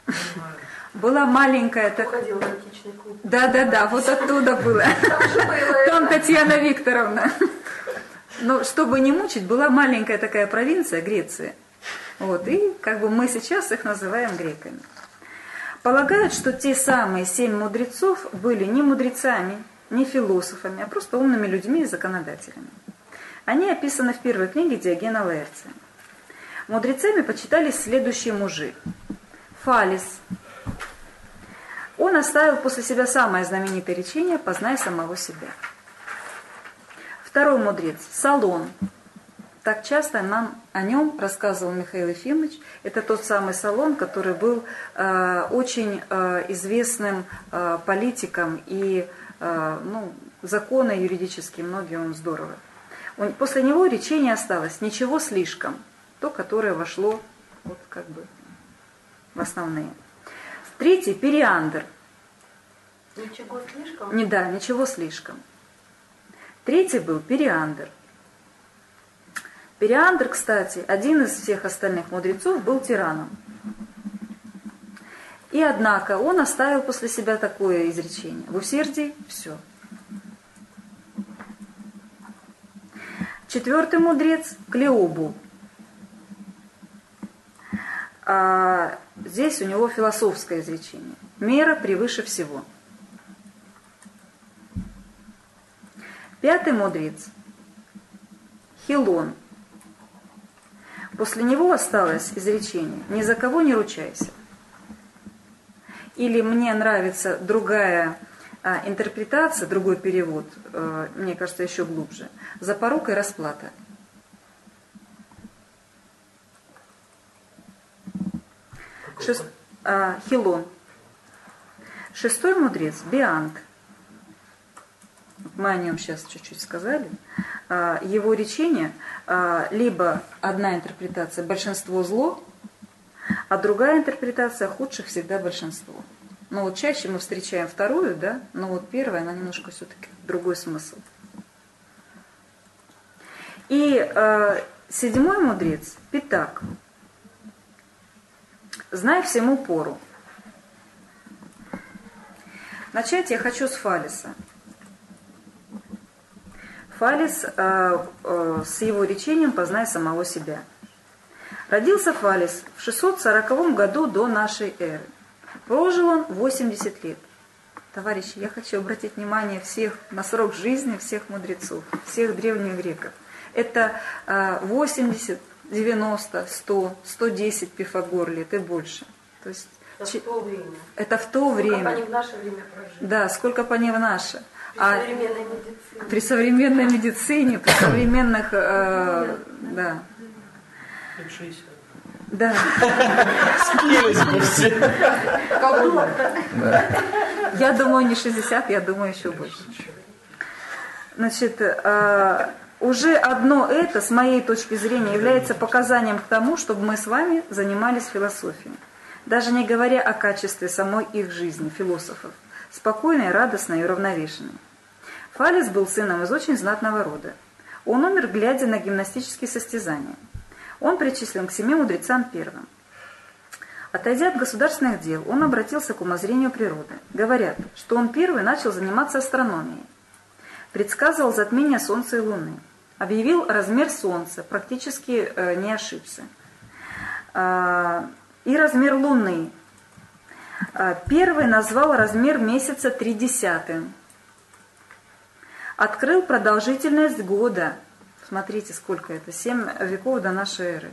Была маленькая... Уходила в античный клуб. Да, вот оттуда было. Там Татьяна Викторовна. Но чтобы не мучить, была маленькая такая провинция, Греция. Вот, и как бы мы сейчас их называем греками. Полагают, что те самые 7 мудрецов были не мудрецами, не философами, а просто умными людьми и законодателями. Они описаны в первой книге Диогена Лаэрция. Мудрецами почитались следующие мужи. Фалес. Он оставил после себя самое знаменитое речение «Познай самого себя». Второй мудрец – Солон. Так часто нам о нем рассказывал Михаил Ефимович. Это тот самый Солон, который был очень известным политиком и законы юридические, многие он здорово. После него речение осталось «Ничего слишком», то, которое вошло вот как бы в основные. Третий – Периандр. Ничего слишком? Ничего слишком. Третий был Периандр. Периандр, кстати, один из всех остальных мудрецов, был тираном. И однако он оставил после себя такое изречение: в усердии все. Четвертый мудрец – Клеобул. Здесь у него философское изречение. Мера превыше всего. Пятый мудрец – Хилон. После него осталось изречение «Ни за кого не ручайся». Или мне нравится другая интерпретация, другой перевод, мне кажется, еще глубже. «За порокой расплата». Хилон. Шестой мудрец – Бианг. Мы о нем сейчас чуть-чуть сказали. Его речение, либо одна интерпретация – большинство зло, а другая интерпретация – худших всегда большинство. Но вот чаще мы встречаем вторую, да, но вот первая, она немножко все-таки другой смысл. И седьмой мудрец – Питак. Знай всему пору. Начать я хочу с Фалеса. Фалес с его речением «Познай самого себя». Родился Фалес в 640 году до нашей эры. Прожил он 80 лет. Товарищи, я хочу обратить внимание всех на срок жизни всех мудрецов, всех древних греков. Это 80, 90, 100, 110 Пифагор лет и больше. То есть, это в то время. Это в то время. Сколько они в наше время прожили. Да, сколько бы они в наше. При современной медицине. При современных, да. 60. Да. Скились бы все. Я думаю, не 60, я думаю, еще больше. Значит, уже одно это, с моей точки зрения, является показанием к тому, чтобы мы с вами занимались философией. Даже не говоря о качестве самой их жизни, философов. Спокойной, радостной и уравновешенной. Фалес был сыном из очень знатного рода. Он умер, глядя на гимнастические состязания. Он причислен к 7 мудрецам первым. Отойдя от государственных дел, он обратился к умозрению природы. Говорят, что он первый начал заниматься астрономией. Предсказывал затмение Солнца и Луны. Объявил размер Солнца, практически не ошибся. И размер Луны. Первый назвал размер месяца 0,3. Открыл продолжительность года. Смотрите, сколько это. 7 веков до нашей эры.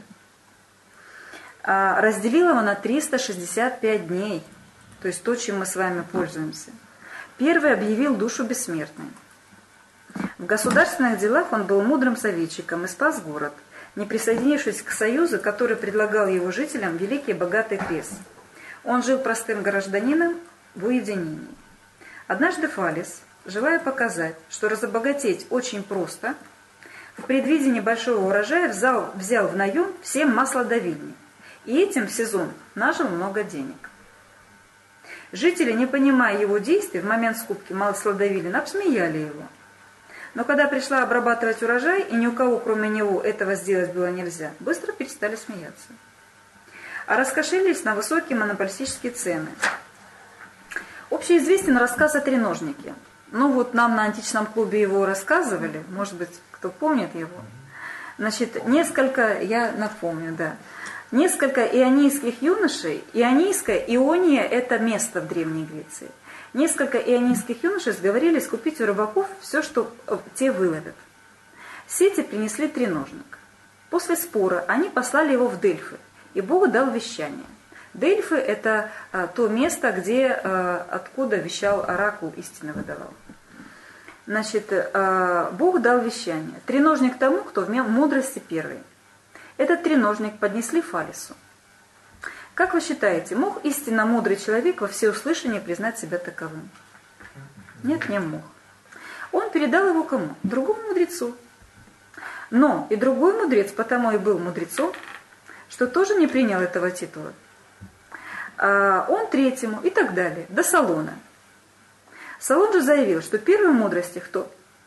Разделил его на 365 дней. То есть то, чем мы с вами пользуемся. Первый объявил душу бессмертной. В государственных делах он был мудрым советчиком и спас город, не присоединившись к союзу, который предлагал его жителям великий и богатый крест. Он жил простым гражданином в уединении. Однажды Фалес, желая показать, что разбогатеть очень просто, в предвидении большого урожая взял в наем 7 маслодавильни, и этим в сезон нажил много денег. Жители, не понимая его действий, в момент скупки маслодавилин обсмеяли его. Но когда пришла обрабатывать урожай, и ни у кого, кроме него, этого сделать было нельзя, быстро перестали смеяться. а раскошелились на высокие монополистические цены. Общеизвестен рассказ о треножнике. Ну вот нам на античном клубе его рассказывали, может быть, кто помнит его. Значит, я напомню, да. Несколько ионийских юношей, Иония – это место в Древней Греции. Несколько ионийских юношей сговорились купить у рыбаков все, что те выловят. Сети принесли треножник. После спора они послали его в Дельфы, и Бог дал вещание. Дельфы – это то место, откуда вещал оракул, истины выдавал. Значит, Бог дал вещание. Треножник тому, кто в мудрости первый. Этот треножник поднесли Фалесу. Как вы считаете, мог истинно мудрый человек во всеуслышание признать себя таковым? Нет, не мог. Он передал его кому? Другому мудрецу. Но и другой мудрец потому и был мудрецом, что тоже не принял этого титула. Он третьему и так далее, до Солона. Солон же заявил, что первой мудрости кто?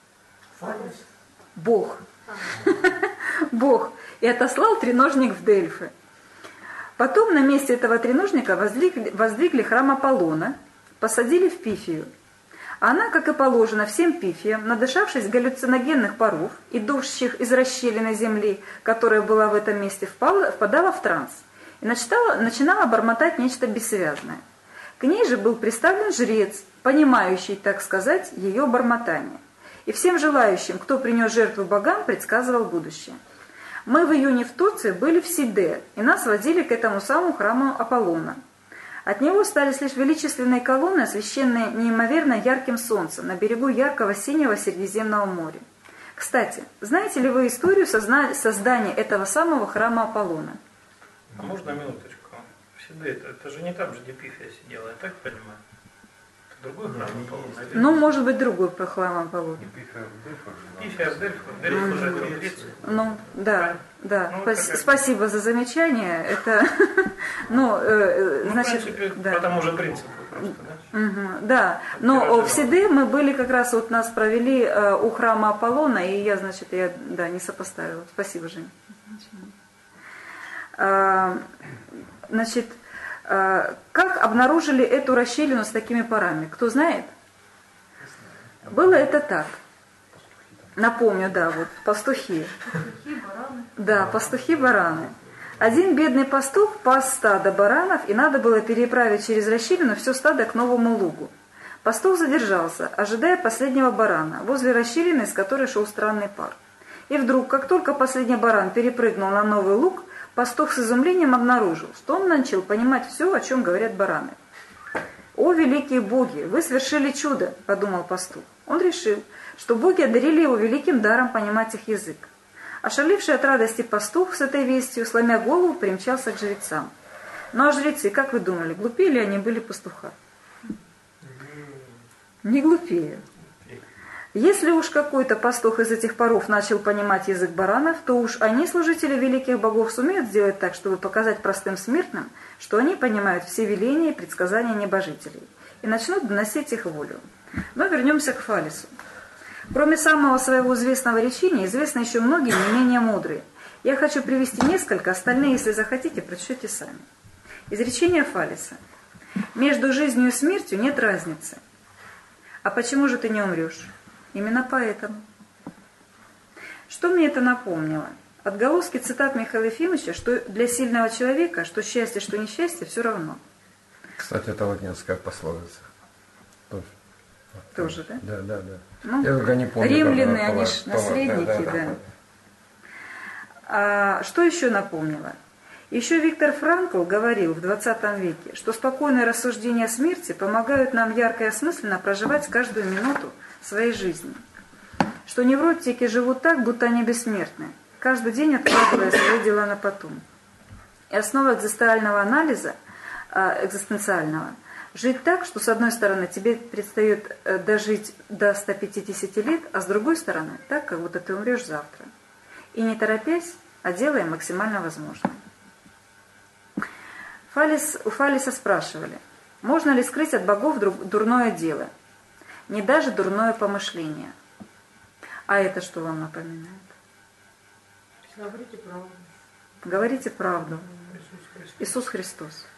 Бог. Бог. И отослал треножник в Дельфы. Потом на месте этого треножника воздвигли храм Аполлона, посадили в Пифию. Она, как и положено всем пифиям, надышавшись галлюциногенных паров, идущих из расщелины земли, которая была в этом месте, впадала в транс и начинала бормотать нечто бессвязное. К ней же был представлен жрец, понимающий, так сказать, ее бормотание. И всем желающим, кто принес жертву богам, предсказывал будущее. Мы в июне в Турции были в Сиде, и нас водили к этому самому храму Аполлона. От него остались лишь величественные колонны, освещенные неимоверно ярким солнцем на берегу яркого синего Средиземного моря. Кстати, знаете ли вы историю создания этого самого храма Аполлона? А можно минуточку? В Сиде это же не там же, где Пифия сидела, я так понимаю? Это другой храм Аполлона? Ну, может быть, другой храм Аполлона. Пифия в Дельфах уже в Греции. Ну, да, да. Ну, Спасибо за замечание. Это, значит, в принципе, да. по тому же принципу просто, да? Угу, да, но в Сиде мы были как раз, вот нас провели у храма Аполлона, и я не сопоставила. Спасибо, Жень. Значит, как обнаружили эту расщелину с такими парами? Кто знает? Было это так. Напомню, да, вот пастухи. Да, пастухи-бараны. Один бедный пастух пас стадо баранов, и надо было переправить через расщелину все стадо к новому лугу. Пастух задержался, ожидая последнего барана, возле расщелины, из которой шел странный пар. И вдруг, как только последний баран перепрыгнул на новый луг, пастух с изумлением обнаружил, что он начал понимать все, о чем говорят бараны. «О, великие боги, вы совершили чудо!» – подумал пастух. Он решил, что боги одарили его великим даром понимать их язык. Ошалевший от радости пастух с этой вестью, сломя голову, примчался к жрецам. Ну а жрецы, как вы думали, глупее ли они были пастуха? Не глупее. Если уж какой-то пастух из этих паров начал понимать язык баранов, то уж они, служители великих богов, сумеют сделать так, чтобы показать простым смертным, что они понимают все веления и предсказания небожителей, и начнут доносить их волю. Но вернемся к Фалесу. Кроме самого своего известного речения, известны еще многие не менее мудрые. Я хочу привести несколько, остальные, если захотите, прочтете сами. Изречение Фалеса. «Между жизнью и смертью нет разницы. А почему же ты не умрешь? Именно поэтому». Что мне это напомнило? Отголоски цитат Михаила Ефимовича, что для сильного человека, что счастье, что несчастье, все равно. Кстати, это латинская пословица. Тоже, да? Да. Ну, я только не помню. Римляне, они же наследники, да. А что еще напомнило? Еще Виктор Франкл говорил в 20 веке, что спокойные рассуждения о смерти помогают нам ярко и осмысленно проживать каждую минуту своей жизни. Что невротики живут так, будто они бессмертны, каждый день откладывая свои дела на потом. И основа экзистенциального анализа, жить так, что с одной стороны тебе предстоит дожить до 150 лет, а с другой стороны так, как будто ты умрешь завтра. И не торопясь, а делая максимально возможное. У Фалеса спрашивали, можно ли скрыть от богов дурное дело, не даже дурное помышление. А это что вам напоминает? Говорите правду. Говорите правду. Христос. Иисус Христос.